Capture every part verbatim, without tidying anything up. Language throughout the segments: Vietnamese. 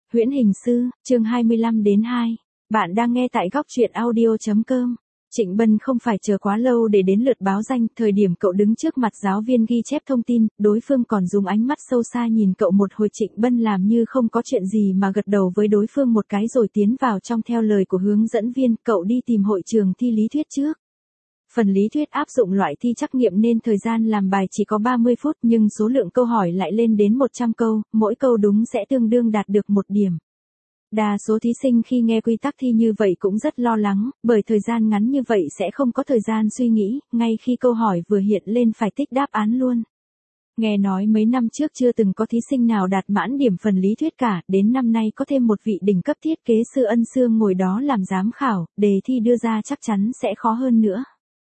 Huyễn Hình Sư, chương hai mươi lăm đến hai. Bạn đang nghe tại góc truyện audio chấm com. Trịnh Bân không phải chờ quá lâu để đến lượt báo danh, thời điểm cậu đứng trước mặt giáo viên ghi chép thông tin, đối phương còn dùng ánh mắt sâu xa nhìn cậu một hồi. Trịnh Bân làm như không có chuyện gì mà gật đầu với đối phương một cái rồi tiến vào trong theo lời của hướng dẫn viên, cậu đi tìm hội trường thi lý thuyết trước. Phần lý thuyết áp dụng loại thi trắc nghiệm nên thời gian làm bài chỉ có ba mươi phút nhưng số lượng câu hỏi lại lên đến một trăm câu, mỗi câu đúng sẽ tương đương đạt được một điểm. Đa số thí sinh khi nghe quy tắc thi như vậy cũng rất lo lắng, bởi thời gian ngắn như vậy sẽ không có thời gian suy nghĩ, ngay khi câu hỏi vừa hiện lên phải tích đáp án luôn. Nghe nói mấy năm trước chưa từng có thí sinh nào đạt mãn điểm phần lý thuyết cả, đến năm nay có thêm một vị đỉnh cấp thiết kế sư Ân Sương ngồi đó làm giám khảo, đề thi đưa ra chắc chắn sẽ khó hơn nữa.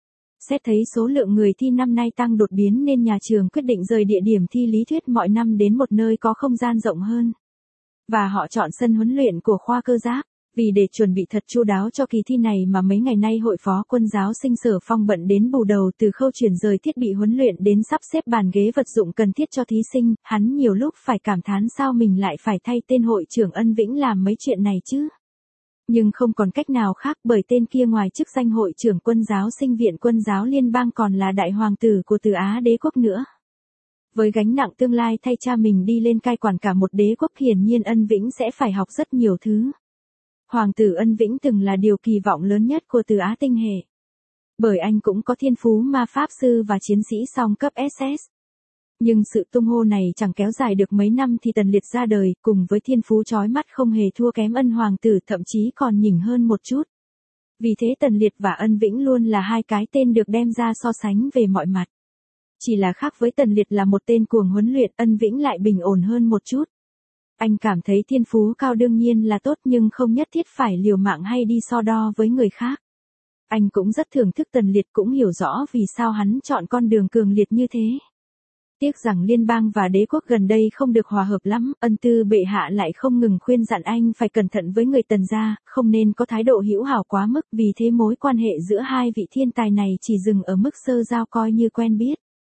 Xét thấy số lượng người thi năm nay tăng đột biến nên nhà trường quyết định rời địa điểm thi lý thuyết mọi năm đến một nơi có không gian rộng hơn. Và họ chọn sân huấn luyện của khoa cơ giáp. Vì để chuẩn bị thật chu đáo cho kỳ thi này mà mấy ngày nay hội phó quân giáo sinh Sở Phong bận đến bù đầu, từ khâu chuyển rời thiết bị huấn luyện đến sắp xếp bàn ghế vật dụng cần thiết cho thí sinh, hắn nhiều lúc phải cảm thán sao mình lại phải thay tên hội trưởng Ân Vĩnh làm mấy chuyện này chứ. Nhưng không còn cách nào khác, bởi tên kia ngoài chức danh hội trưởng quân giáo sinh viện quân giáo liên bang còn là đại hoàng tử của Từ Á đế quốc nữa. Với gánh nặng tương lai thay cha mình đi lên cai quản cả một đế quốc, hiển nhiên Ân Vĩnh sẽ phải học rất nhiều thứ. Hoàng tử Ân Vĩnh từng là điều kỳ vọng lớn nhất của Từ Á tinh hệ. Bởi anh cũng có thiên phú ma pháp sư và chiến sĩ song cấp ét ét. Nhưng sự tung hô này chẳng kéo dài được mấy năm thì Tần Liệt ra đời, cùng với thiên phú chói mắt không hề thua kém Ân hoàng tử, thậm chí còn nhỉnh hơn một chút. Vì thế Tần Liệt và Ân Vĩnh luôn là hai cái tên được đem ra so sánh về mọi mặt. Chỉ là khác với Tần Liệt là một tên cuồng huấn luyện, Ân Vĩnh lại bình ổn hơn một chút. Anh cảm thấy thiên phú cao đương nhiên là tốt nhưng không nhất thiết phải liều mạng hay đi so đo với người khác. Anh cũng rất thưởng thức Tần Liệt, cũng hiểu rõ vì sao hắn chọn con đường cường liệt như thế. Tiếc rằng liên bang và đế quốc gần đây không được hòa hợp lắm, Ân Tư bệ hạ lại không ngừng khuyên dặn anh phải cẩn thận với người Tần gia, không nên có thái độ hữu hảo quá mức, vì thế mối quan hệ giữa hai vị thiên tài này chỉ dừng ở mức sơ giao coi như quen biết.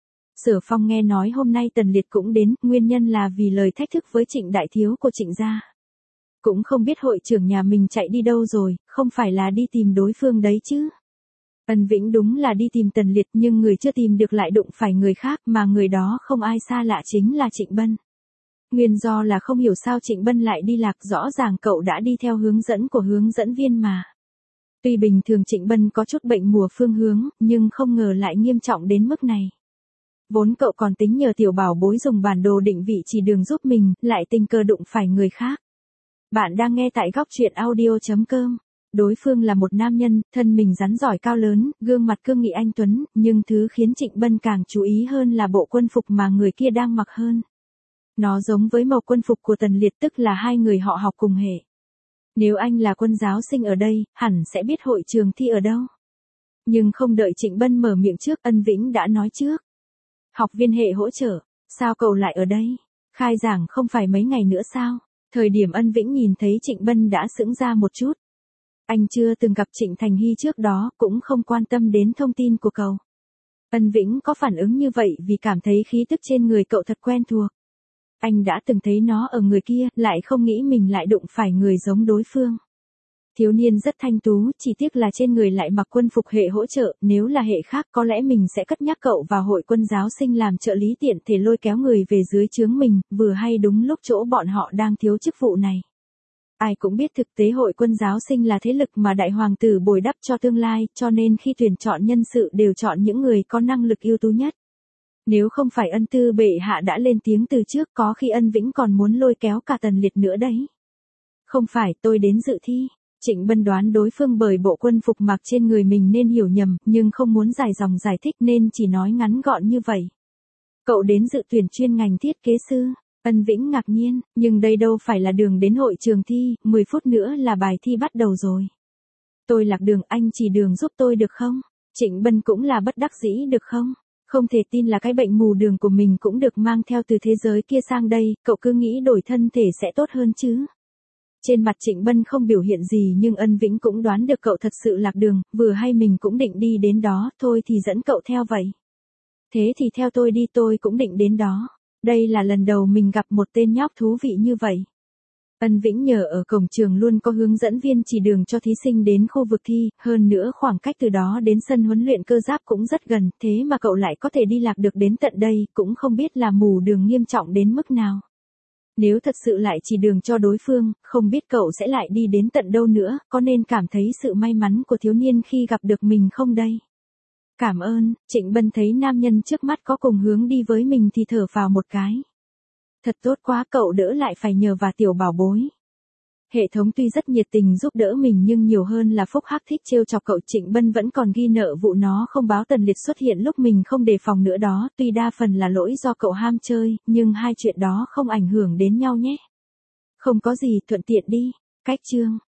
Sở Phong nghe nói hôm nay Tần Liệt cũng đến, nguyên nhân là vì lời thách thức với Trịnh đại thiếu của Trịnh gia. Cũng không biết hội trưởng nhà mình chạy đi đâu rồi, không phải là đi tìm đối phương đấy chứ. Ân Vĩnh đúng là đi tìm Tần Liệt, nhưng người chưa tìm được lại đụng phải người khác, mà người đó không ai xa lạ chính là Trịnh Bân. Nguyên do là không hiểu sao Trịnh Bân lại đi lạc, rõ ràng cậu đã đi theo hướng dẫn của hướng dẫn viên mà. Tuy bình thường Trịnh Bân có chút bệnh mùa phương hướng, nhưng không ngờ lại nghiêm trọng đến mức này. Vốn cậu còn tính nhờ tiểu bảo bối dùng bản đồ định vị chỉ đường giúp mình, lại tình cờ đụng phải người khác. Bạn đang nghe tại góc truyện audio chấm com. Đối phương là một nam nhân, thân mình rắn giỏi cao lớn, gương mặt cương nghị anh tuấn, nhưng thứ khiến Trịnh Bân càng chú ý hơn là bộ quân phục mà người kia đang mặc hơn. Nó giống với màu quân phục của Tần Liệt, tức là hai người họ học cùng hệ. Nếu anh là quân giáo sinh ở đây, hẳn sẽ biết hội trường thi ở đâu. Nhưng không đợi Trịnh Bân mở miệng trước, Ân Vĩnh đã nói trước. Học viên hệ hỗ trợ, sao cậu lại ở đây? Khai giảng không phải mấy ngày nữa sao? Thời điểm Ân Vĩnh nhìn thấy Trịnh Bân đã sững ra một chút. Anh chưa từng gặp Trịnh Thành Hy trước đó, cũng không quan tâm đến thông tin của cậu. Ân Vĩnh có phản ứng như vậy vì cảm thấy khí tức trên người cậu thật quen thuộc. Anh đã từng thấy nó ở người kia, lại không nghĩ mình lại đụng phải người giống đối phương. Thiếu niên rất thanh tú, chỉ tiếc là trên người lại mặc quân phục hệ hỗ trợ, nếu là hệ khác có lẽ mình sẽ cất nhắc cậu vào hội quân giáo sinh làm trợ lý, tiện thể lôi kéo người về dưới trướng mình, vừa hay đúng lúc chỗ bọn họ đang thiếu chức vụ này. Ai cũng biết thực tế hội quân giáo sinh là thế lực mà đại hoàng tử bồi đắp cho tương lai, cho nên khi tuyển chọn nhân sự đều chọn những người có năng lực ưu tú nhất. Nếu không phải Ân Tư bệ hạ đã lên tiếng từ trước, có khi Ân Vĩnh còn muốn lôi kéo cả Tần Liệt nữa đấy. Không phải, tôi đến dự thi. Trịnh Bân đoán đối phương bởi bộ quân phục mặc trên người mình nên hiểu nhầm, nhưng không muốn dài dòng giải thích nên chỉ nói ngắn gọn như vậy. Cậu đến dự tuyển chuyên ngành thiết kế sư. Ân Vĩnh ngạc nhiên, nhưng đây đâu phải là đường đến hội trường thi, mười phút nữa là bài thi bắt đầu rồi. Tôi lạc đường, anh chỉ đường giúp tôi được không? Trịnh Bân cũng là bất đắc dĩ được không? Không thể tin là cái bệnh mù đường của mình cũng được mang theo từ thế giới kia sang đây, cậu cứ nghĩ đổi thân thể sẽ tốt hơn chứ. Trên mặt Trịnh Bân không biểu hiện gì nhưng Ân Vĩnh cũng đoán được cậu thật sự lạc đường, vừa hay mình cũng định đi đến đó, thôi thì dẫn cậu theo vậy. Thế thì theo tôi đi, tôi cũng định đến đó. Đây là lần đầu mình gặp một tên nhóc thú vị như vậy. Ân Vĩnh nhờ ở cổng trường luôn có hướng dẫn viên chỉ đường cho thí sinh đến khu vực thi, hơn nữa khoảng cách từ đó đến sân huấn luyện cơ giáp cũng rất gần, thế mà cậu lại có thể đi lạc được đến tận đây, cũng không biết là mù đường nghiêm trọng đến mức nào. Nếu thật sự lại chỉ đường cho đối phương, không biết cậu sẽ lại đi đến tận đâu nữa, có nên cảm thấy sự may mắn của thiếu niên khi gặp được mình không đây? Cảm ơn, Trịnh Bân thấy nam nhân trước mắt có cùng hướng đi với mình thì thở vào một cái. Thật tốt quá, cậu đỡ lại phải nhờ và tiểu bảo bối. Hệ thống tuy rất nhiệt tình giúp đỡ mình nhưng nhiều hơn là Phúc Hắc thích trêu chọc cậu. Trịnh Bân vẫn còn ghi nợ vụ nó không báo Tần Liệt xuất hiện lúc mình không đề phòng nữa đó, tuy đa phần là lỗi do cậu ham chơi, nhưng hai chuyện đó không ảnh hưởng đến nhau nhé. Không có gì, thuận tiện đi. Cách chương